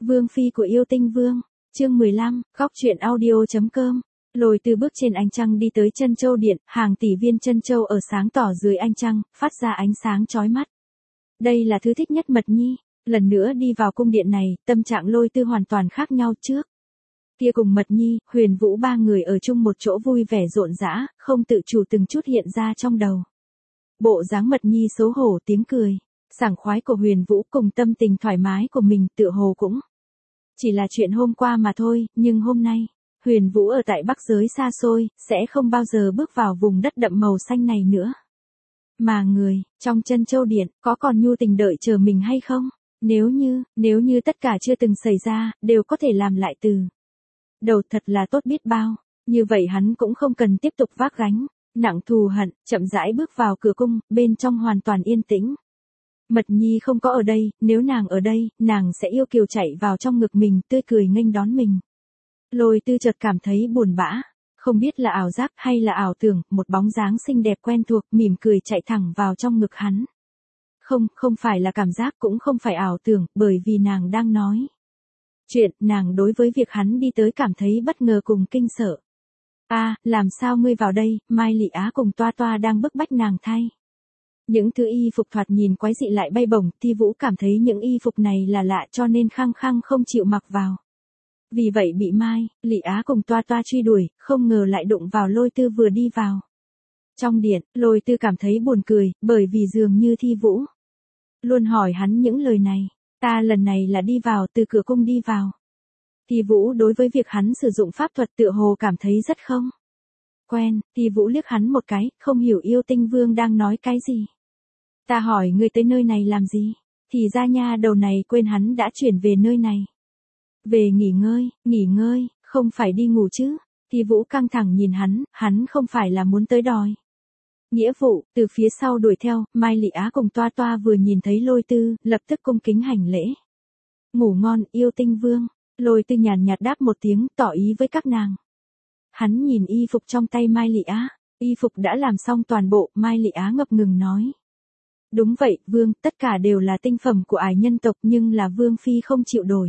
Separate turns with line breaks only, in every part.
Vương phi của yêu tinh vương, chương 15, góc truyện audio.com. Lôi Tư bước trên ánh trăng đi tới Trân Châu Điện, hàng tỷ viên trân châu ở sáng tỏ dưới ánh trăng, phát ra ánh sáng chói mắt. Đây là thứ thích nhất Mật Nhi, lần nữa đi vào cung điện này, tâm trạng Lôi Tư hoàn toàn khác nhau trước. Kia cùng Mật Nhi, Huyền Vũ ba người ở chung một chỗ vui vẻ rộn rã, không tự chủ từng chút hiện ra trong đầu. Bộ dáng Mật Nhi xấu hổ tiếng cười, sảng khoái của Huyền Vũ cùng tâm tình thoải mái của mình tựa hồ cũng chỉ là chuyện hôm qua mà thôi, nhưng hôm nay, Huyền Vũ ở tại Bắc giới xa xôi, sẽ không bao giờ bước vào vùng đất đậm màu xanh này nữa. Mà người, trong Trân Châu Điện, có còn nhu tình đợi chờ mình hay không? Nếu như tất cả chưa từng xảy ra, đều có thể làm lại từ đầu thật là tốt biết bao, như vậy hắn cũng không cần tiếp tục vác gánh nặng thù hận, chậm rãi bước vào cửa cung, bên trong hoàn toàn yên tĩnh. Mật Nhi không có ở đây, nếu nàng ở đây, nàng sẽ yêu kiều chạy vào trong ngực mình, tươi cười nghênh đón mình. Lôi Tư chợt cảm thấy buồn bã, không biết là ảo giác hay là ảo tưởng, một bóng dáng xinh đẹp quen thuộc, mỉm cười chạy thẳng vào trong ngực hắn. Không phải là cảm giác cũng không phải ảo tưởng, bởi vì nàng đang nói chuyện, nàng đối với việc hắn đi tới cảm thấy bất ngờ cùng kinh sợ. Làm sao ngươi vào đây? Mai Lị Á cùng Toa Toa đang bức bách nàng thay những thứ y phục thoạt nhìn quái dị lại bay bổng, Thi Vũ cảm thấy những y phục này là lạ cho nên khăng khăng không chịu mặc vào. Vì vậy bị Mai, Lị Á cùng Toa Toa truy đuổi, không ngờ lại đụng vào Lôi Tư vừa đi vào. Trong điện, Lôi Tư cảm thấy buồn cười, bởi vì dường như Thi Vũ luôn hỏi hắn những lời này. Ta lần này là đi vào, từ cửa cung đi vào. Thi Vũ đối với việc hắn sử dụng pháp thuật tựa hồ cảm thấy rất không quen, Thi Vũ liếc hắn một cái, không hiểu yêu tinh vương đang nói cái gì. Ta hỏi ngươi tới nơi này làm gì? Thì ra nha đầu này quên hắn đã chuyển về nơi này. Về nghỉ ngơi, không phải đi ngủ chứ? Thi Vũ căng thẳng nhìn hắn không phải là muốn tới đòi nghĩa vụ, từ phía sau đuổi theo, Mai Lị Á cùng Toa Toa vừa nhìn thấy Lôi Tư, lập tức cung kính hành lễ. Ngủ ngon, yêu tinh vương. Lôi Tư nhàn nhạt đáp một tiếng, tỏ ý với các nàng. Hắn nhìn y phục trong tay Mai Lị Á, y phục đã làm xong toàn bộ, Mai Lị Á ngập ngừng nói. Đúng vậy, vương, tất cả đều là tinh phẩm của ải nhân tộc nhưng là vương phi không chịu đổi.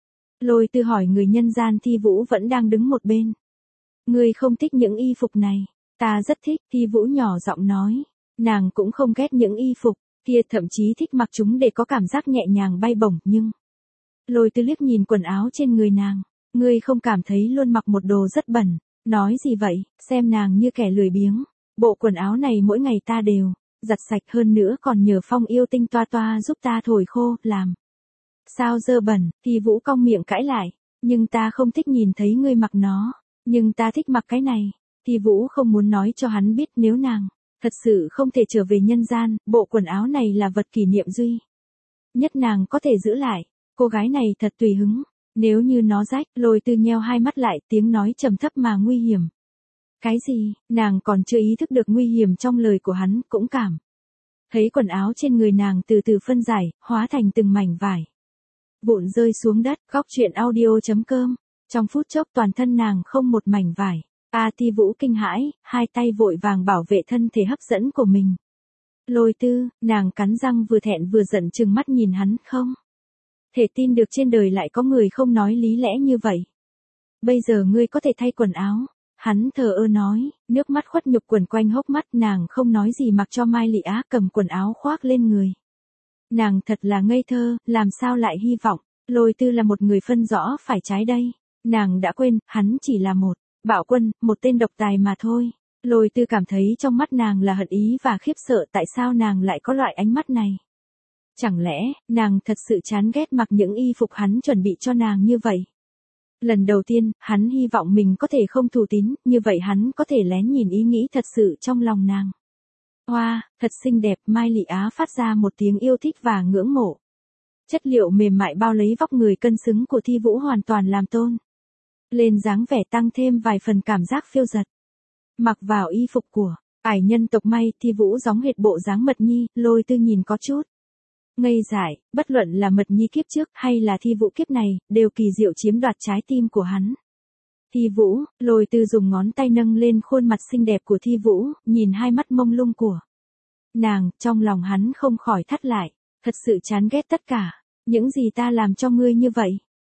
Lôi Tư hỏi người nhân gian. Thi Vũ vẫn đang đứng một bên. Ngươi không thích những y phục này. Ta rất thích, Thi Vũ nhỏ giọng nói. Nàng cũng không ghét những y phục kia, thậm chí thích mặc chúng để có cảm giác nhẹ nhàng bay bổng, nhưng Lôi Tư liếc nhìn quần áo trên người nàng. Ngươi không cảm thấy luôn mặc một đồ rất bẩn? Nói gì vậy, xem nàng như kẻ lười biếng. Bộ quần áo này mỗi ngày ta đều giặt sạch, hơn nữa còn nhờ Phong yêu tinh Toa Toa giúp ta thổi khô, làm sao dơ bẩn. Thì Vũ cong miệng cãi lại. Nhưng ta không thích nhìn thấy ngươi mặc nó. Nhưng ta thích mặc cái này. Thì Vũ không muốn nói cho hắn biết nếu nàng thật sự không thể trở về nhân gian, bộ quần áo này là vật kỷ niệm duy nhất nàng có thể giữ lại. Cô gái này thật tùy hứng. Nếu như nó rách, Lôi Tư nheo hai mắt lại, tiếng nói trầm thấp mà nguy hiểm. Cái gì? Nàng còn chưa ý thức được nguy hiểm trong lời của hắn, cũng cảm thấy quần áo trên người nàng từ từ phân giải, hóa thành từng mảnh vải vụn rơi xuống đất. Góc truyện audio.com. Trong phút chốc toàn thân nàng không một mảnh vải. Thi Vũ kinh hãi, hai tay vội vàng bảo vệ thân thể hấp dẫn của mình. Lôi Tư, nàng cắn răng vừa thẹn vừa giận trừng mắt nhìn hắn, không thể tin được trên đời lại có người không nói lý lẽ như vậy. Bây giờ ngươi có thể thay quần áo. Hắn thờ ơ nói, nước mắt khuất nhục quần quanh hốc mắt, nàng không nói gì mặc cho Mai Lị Á cầm quần áo khoác lên người. Nàng thật là ngây thơ, làm sao lại hy vọng Lôi Tư là một người phân rõ phải trái đây. Nàng đã quên, hắn chỉ là một bạo quân, một tên độc tài mà thôi. Lôi Tư cảm thấy trong mắt nàng là hận ý và khiếp sợ, tại sao nàng lại có loại ánh mắt này. Chẳng lẽ, nàng thật sự chán ghét mặc những y phục hắn chuẩn bị cho nàng như vậy? Lần đầu tiên, hắn hy vọng mình có thể không thù tín, như vậy hắn có thể lén nhìn ý nghĩ thật sự trong lòng nàng. Hoa, thật xinh đẹp, Mai Lị Á phát ra một tiếng yêu thích và ngưỡng mộ. Chất liệu mềm mại bao lấy vóc người cân xứng của Thi Vũ hoàn toàn làm tôn lên dáng vẻ, tăng thêm vài phần cảm giác phiêu dật. Mặc vào y phục của ải nhân tộc May, Thi Vũ giống hệt bộ dáng Mật Nhi. Lôi Tư nhìn có chút ngây dại, bất luận là Mật Nhi kiếp trước hay là Thi Vũ kiếp này, đều kỳ diệu chiếm đoạt trái tim của hắn. Thi Vũ, Lôi Tư dùng ngón tay nâng lên khuôn mặt xinh đẹp của Thi Vũ, nhìn hai mắt mông lung của nàng, trong lòng hắn không khỏi thắt lại, thật sự chán ghét tất cả. Những gì ta làm cho ngươi như vậy?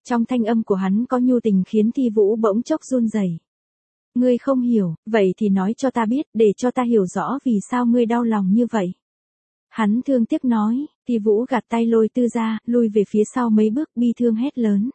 Trong thanh âm của hắn có nhu tình khiến Thi Vũ bỗng chốc run rẩy. Ngươi không hiểu, vậy thì nói cho ta biết, để cho ta hiểu rõ vì sao ngươi đau lòng như vậy. Hắn thương tiếc nói. Thi Vũ gạt tay Lôi Tư ra, lui về phía sau mấy bước, bi thương hét lớn.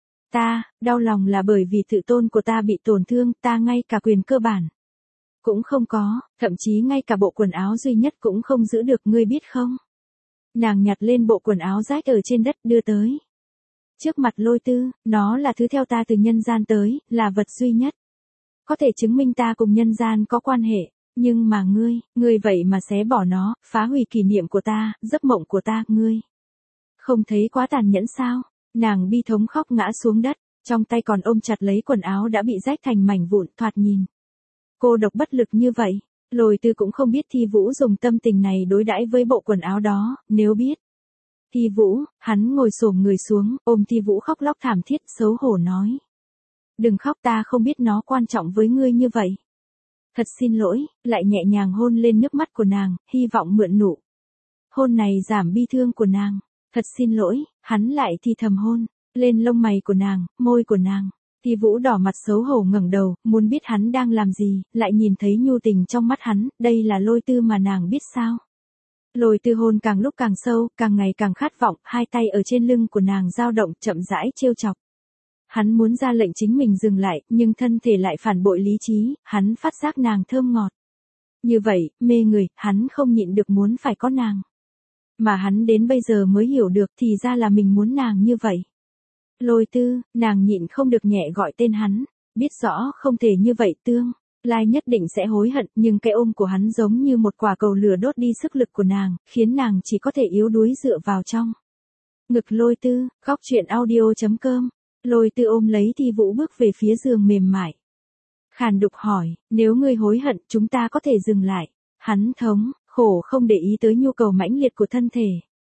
Ta, đau lòng là bởi vì tự tôn của ta bị tổn thương, ta ngay cả quyền cơ bản cũng không có, thậm chí ngay cả bộ quần áo duy nhất cũng không giữ được, ngươi biết không? Nàng nhặt lên bộ quần áo rách ở trên đất đưa tới. Trước mặt Lôi Tư, nó là thứ theo ta từ nhân gian tới, là vật duy nhất. Có thể chứng minh ta cùng nhân gian có quan hệ, nhưng mà ngươi vậy mà xé bỏ nó, phá hủy kỷ niệm của ta, giấc mộng của ta, ngươi. Không thấy quá tàn nhẫn sao? Nàng bi thống khóc ngã xuống đất, trong tay còn ôm chặt lấy quần áo đã bị rách thành mảnh vụn, thoạt nhìn. Cô độc bất lực như vậy, Lôi Tư cũng không biết Thi Vũ dùng tâm tình này đối đãi với bộ quần áo đó, nếu biết. Thi Vũ, hắn ngồi xổm người xuống, ôm Thi Vũ khóc lóc thảm thiết, xấu hổ nói. Đừng khóc, ta không biết nó quan trọng với ngươi như vậy. Thật xin lỗi, lại nhẹ nhàng hôn lên nước mắt của nàng, hy vọng mượn nụ hôn này giảm bi thương của nàng. Thật xin lỗi, hắn lại thì thầm hôn lên lông mày của nàng, môi của nàng. Thi Vũ đỏ mặt xấu hổ ngẩng đầu, muốn biết hắn đang làm gì, lại nhìn thấy nhu tình trong mắt hắn, đây là Lôi Tư mà nàng biết sao. Lôi Tư hôn càng lúc càng sâu, càng ngày càng khát vọng, hai tay ở trên lưng của nàng dao động, chậm rãi trêu chọc. Hắn muốn ra lệnh chính mình dừng lại, nhưng thân thể lại phản bội lý trí, hắn phát giác nàng thơm ngọt. Như vậy, mê người, hắn không nhịn được muốn phải có nàng. Mà hắn đến bây giờ mới hiểu được thì ra là mình muốn nàng như vậy. Lôi Tư, nàng nhịn không được nhẹ gọi tên hắn, biết rõ không thể như vậy tương lai nhất định sẽ hối hận, nhưng cái ôm của hắn giống như một quả cầu lửa đốt đi sức lực của nàng, khiến nàng chỉ có thể yếu đuối dựa vào trong ngực Lôi Tư. Góc truyện audio.com. Lôi Tư ôm lấy Thi Vũ bước về phía giường mềm mại. Khàn đục hỏi, nếu ngươi hối hận, chúng ta có thể dừng lại. Hắn thống khổ không để ý tới nhu cầu mãnh liệt của thân thể.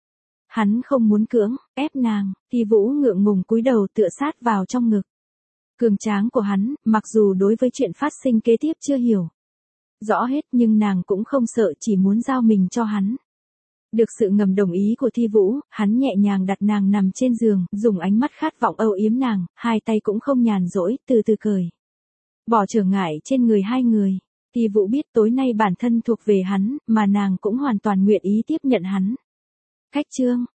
Hắn không muốn cưỡng ép nàng. Thi Vũ ngượng ngùng cúi đầu tựa sát vào trong ngực cường tráng của hắn, mặc dù đối với chuyện phát sinh kế tiếp chưa hiểu rõ hết, nhưng nàng cũng không sợ, chỉ muốn giao mình cho hắn. Được sự ngầm đồng ý của Thi Vũ, hắn nhẹ nhàng đặt nàng nằm trên giường, dùng ánh mắt khát vọng âu yếm nàng, hai tay cũng không nhàn rỗi, từ từ cởi bỏ trở ngại trên người hai người. Thi Vũ biết tối nay bản thân thuộc về hắn, mà nàng cũng hoàn toàn nguyện ý tiếp nhận hắn. Khách chương